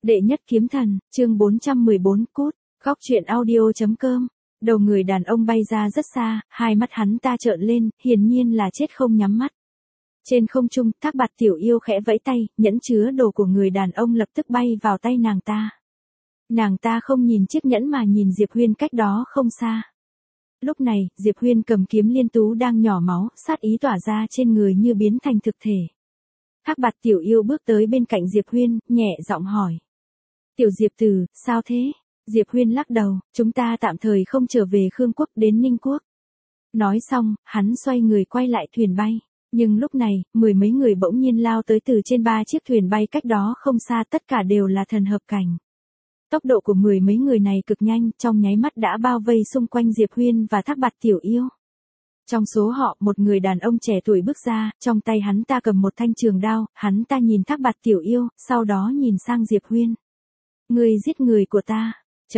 Đệ nhất kiếm thần, chương 414 cút, góc truyện audio.com. Đầu người đàn ông bay ra rất xa, hai mắt hắn ta trợn lên, hiển nhiên là chết không nhắm mắt. Trên không trung, Thác Bạt Tiểu Yêu khẽ vẫy tay, nhẫn chứa đồ của người đàn ông lập tức bay vào tay nàng ta. Nàng ta không nhìn chiếc nhẫn mà nhìn Diệp Huyên cách đó không xa. Lúc này, Diệp Huyên cầm kiếm liên tú đang nhỏ máu, sát ý tỏa ra trên người như biến thành thực thể. Thác Bạt Tiểu Yêu bước tới bên cạnh Diệp Huyên, nhẹ giọng hỏi. Tiểu Diệp Tử, sao thế? Diệp Huyên lắc đầu, chúng ta tạm thời không trở về Khương Quốc đến Ninh Quốc. Nói xong, hắn xoay người quay lại thuyền bay. Nhưng lúc này, mười mấy người bỗng nhiên lao tới từ trên ba chiếc thuyền bay cách đó không xa, tất cả đều là thần hợp cảnh. Tốc độ của mười mấy người này cực nhanh, trong nháy mắt đã bao vây xung quanh Diệp Huyên và Thác Bạt Tiểu Yêu. Trong số họ, một người đàn ông trẻ tuổi bước ra, trong tay hắn ta cầm một thanh trường đao, hắn ta nhìn Thác Bạt Tiểu Yêu, sau đó nhìn sang Diệp Huyên. Ngươi giết người của ta.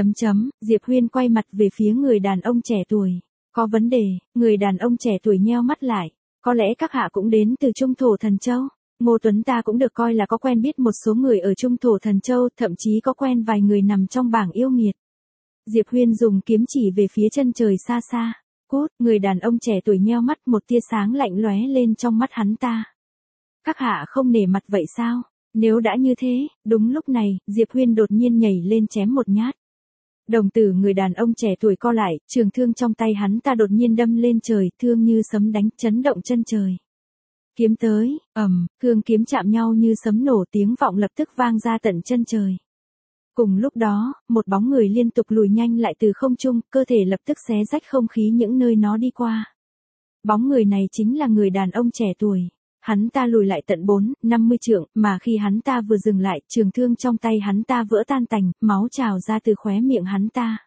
Diệp Huyên quay mặt về phía người đàn ông trẻ tuổi. Có vấn đề, người đàn ông trẻ tuổi nheo mắt lại. Có lẽ các hạ cũng đến từ Trung Thổ Thần Châu. Ngô Tuấn ta cũng được coi là có quen biết một số người ở Trung Thổ Thần Châu, thậm chí có quen vài người nằm trong bảng yêu nghiệt. Diệp Huyên dùng kiếm chỉ về phía chân trời xa xa. Cút, người đàn ông trẻ tuổi nheo mắt, một tia sáng lạnh lóe lên trong mắt hắn ta. Các hạ không nể mặt vậy sao? Nếu đã như thế, đúng lúc này, Diệp Huyên đột nhiên nhảy lên chém một nhát. Đồng tử người đàn ông trẻ tuổi co lại, trường thương trong tay hắn ta đột nhiên đâm lên trời, thương như sấm đánh, chấn động chân trời. Kiếm tới, thương kiếm chạm nhau như sấm nổ, tiếng vọng lập tức vang ra tận chân trời. Cùng lúc đó, một bóng người liên tục lùi nhanh lại từ không trung, cơ thể lập tức xé rách không khí những nơi nó đi qua. Bóng người này chính là người đàn ông trẻ tuổi. Hắn ta lùi lại tận 4-50 trượng, mà khi hắn ta vừa dừng lại, trường thương trong tay hắn ta vỡ tan tành, máu trào ra từ khóe miệng hắn ta.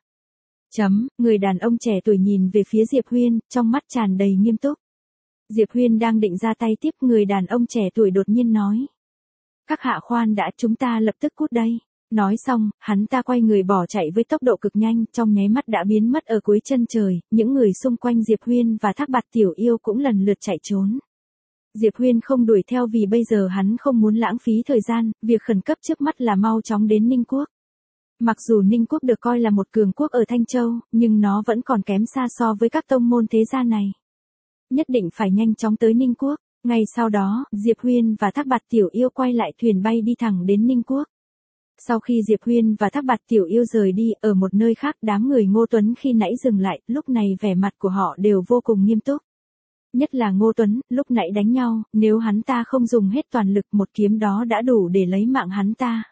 Người đàn ông trẻ tuổi nhìn về phía Diệp Huyên, trong mắt tràn đầy nghiêm túc. Diệp Huyên đang định ra tay tiếp, người đàn ông trẻ tuổi đột nhiên nói. Các hạ khoan đã, chúng ta lập tức cút đây. Nói xong, hắn ta quay người bỏ chạy với tốc độ cực nhanh, trong nháy mắt đã biến mất ở cuối chân trời, những người xung quanh Diệp Huyên và Thác Bạt Tiểu Yêu cũng lần lượt chạy trốn. Diệp Huyên không đuổi theo vì bây giờ hắn không muốn lãng phí thời gian, việc khẩn cấp trước mắt là mau chóng đến Ninh Quốc. Mặc dù Ninh Quốc được coi là một cường quốc ở Thanh Châu, nhưng nó vẫn còn kém xa so với các tông môn thế gia này. Nhất định phải nhanh chóng tới Ninh Quốc. Ngay sau đó, Diệp Huyên và Thác Bạt Tiểu Yêu quay lại thuyền bay đi thẳng đến Ninh Quốc. Sau khi Diệp Huyên và Thác Bạt Tiểu Yêu rời đi, ở một nơi khác đám người Ngô Tuấn khi nãy dừng lại, lúc này vẻ mặt của họ đều vô cùng nghiêm túc. Nhất là Ngô Tuấn, lúc nãy đánh nhau, nếu hắn ta không dùng hết toàn lực một kiếm đó đã đủ để lấy mạng hắn ta.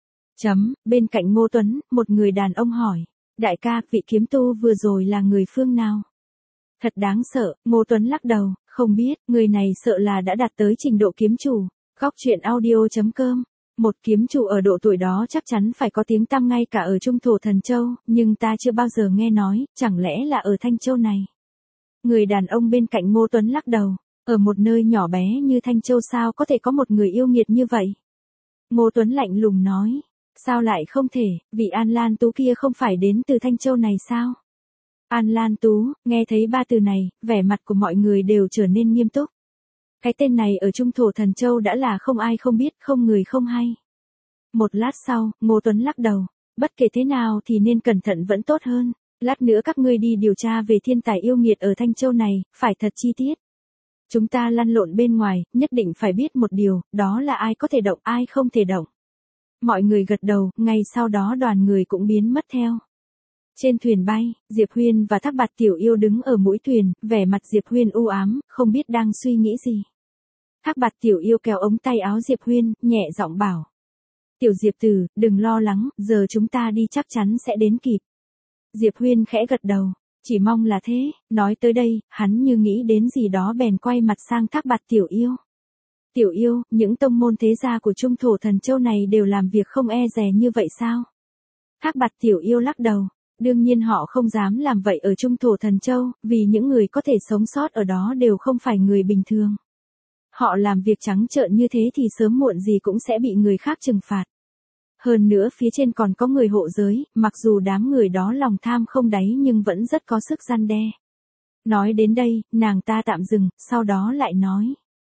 Bên cạnh Ngô Tuấn, một người đàn ông hỏi. Đại ca, vị kiếm tu vừa rồi là người phương nào? Thật đáng sợ, Ngô Tuấn lắc đầu, không biết, người này sợ là đã đạt tới trình độ kiếm chủ. Góc truyện audio.com. Một kiếm chủ ở độ tuổi đó chắc chắn phải có tiếng tăm ngay cả ở Trung Thổ Thần Châu, nhưng ta chưa bao giờ nghe nói, chẳng lẽ là ở Thanh Châu này? Người đàn ông bên cạnh Ngô Tuấn lắc đầu, ở một nơi nhỏ bé như Thanh Châu sao có thể có một người yêu nghiệt như vậy? Ngô Tuấn lạnh lùng nói, sao lại không thể, vị An Lan Tú kia không phải đến từ Thanh Châu này sao? An Lan Tú, nghe thấy ba từ này, vẻ mặt của mọi người đều trở nên nghiêm túc. Cái tên này ở Trung Thổ Thần Châu đã là không ai không biết, không người không hay. Một lát sau, Ngô Tuấn lắc đầu, bất kể thế nào thì nên cẩn thận vẫn tốt hơn. Lát nữa các ngươi đi điều tra về thiên tài yêu nghiệt ở Thanh Châu này, phải thật chi tiết. Chúng ta lăn lộn bên ngoài, nhất định phải biết một điều, đó là ai có thể động, ai không thể động. Mọi người gật đầu, ngay sau đó đoàn người cũng biến mất theo. Trên thuyền bay, Diệp Huyên và Thác Bạt Tiểu Yêu đứng ở mũi thuyền, vẻ mặt Diệp Huyên u ám, không biết đang suy nghĩ gì. Thác Bạt Tiểu Yêu kéo ống tay áo Diệp Huyên, nhẹ giọng bảo. Tiểu Diệp Tử, đừng lo lắng, giờ chúng ta đi chắc chắn sẽ đến kịp. Diệp Huyên khẽ gật đầu, chỉ mong là thế. Nói tới đây, hắn như nghĩ đến gì đó bèn quay mặt sang Thác Bạt Tiểu Yêu. Tiểu Yêu, những tông môn thế gia của Trung Thổ Thần Châu này đều làm việc không e dè như vậy sao? Thác Bạt Tiểu Yêu lắc đầu, đương nhiên họ không dám làm vậy ở Trung Thổ Thần Châu, vì những người có thể sống sót ở đó đều không phải người bình thường. Họ làm việc trắng trợn như thế thì sớm muộn gì cũng sẽ bị người khác trừng phạt. Hơn nữa phía trên còn có người hộ giới, mặc dù đám người đó lòng tham không đáy nhưng vẫn rất có sức răn đe. Nói đến đây, nàng ta tạm dừng, sau đó lại nói.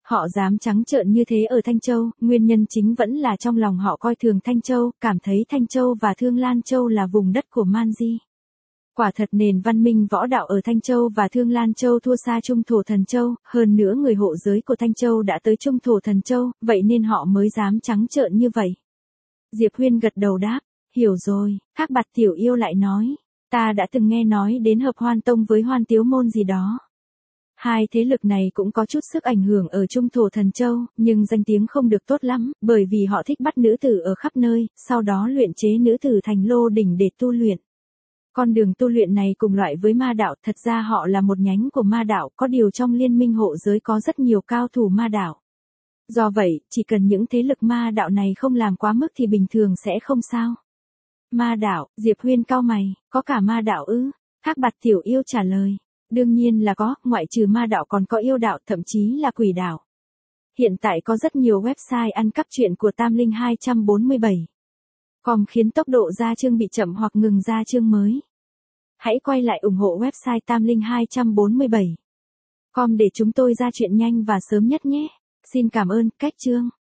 Họ dám trắng trợn như thế ở Thanh Châu, nguyên nhân chính vẫn là trong lòng họ coi thường Thanh Châu, cảm thấy Thanh Châu và Thương Lan Châu là vùng đất của man di. Quả thật nền văn minh võ đạo ở Thanh Châu và Thương Lan Châu thua xa Trung Thổ Thần Châu, hơn nữa người hộ giới của Thanh Châu đã tới Trung Thổ Thần Châu, vậy nên họ mới dám trắng trợn như vậy. Diệp Huyên gật đầu đáp, hiểu rồi, Thác Bạt tiểu yêu lại nói, ta đã từng nghe nói đến hợp Hoan Tông với Hoan Tiếu Môn gì đó. Hai thế lực này cũng có chút sức ảnh hưởng ở Trung Thổ Thần Châu, nhưng danh tiếng không được tốt lắm, bởi vì họ thích bắt nữ tử ở khắp nơi, sau đó luyện chế nữ tử thành lô đỉnh để tu luyện. Con đường tu luyện này cùng loại với ma đạo, thật ra họ là một nhánh của ma đạo, có điều trong liên minh hộ giới có rất nhiều cao thủ ma đạo. Do vậy, chỉ cần những thế lực ma đạo này không làm quá mức thì bình thường sẽ không sao. Ma đạo, Diệp Huyên cau mày, có cả ma đạo ư? Thác Bạt tiểu yêu trả lời. Đương nhiên là có, ngoại trừ ma đạo còn có yêu đạo, thậm chí là quỷ đạo. Hiện tại có rất nhiều website ăn cắp truyện của Tam Linh 247. Com khiến tốc độ ra chương bị chậm hoặc ngừng ra chương mới. Hãy quay lại ủng hộ website Tam Linh 247. Com để chúng tôi ra chuyện nhanh và sớm nhất nhé. Xin cảm ơn, cách chương.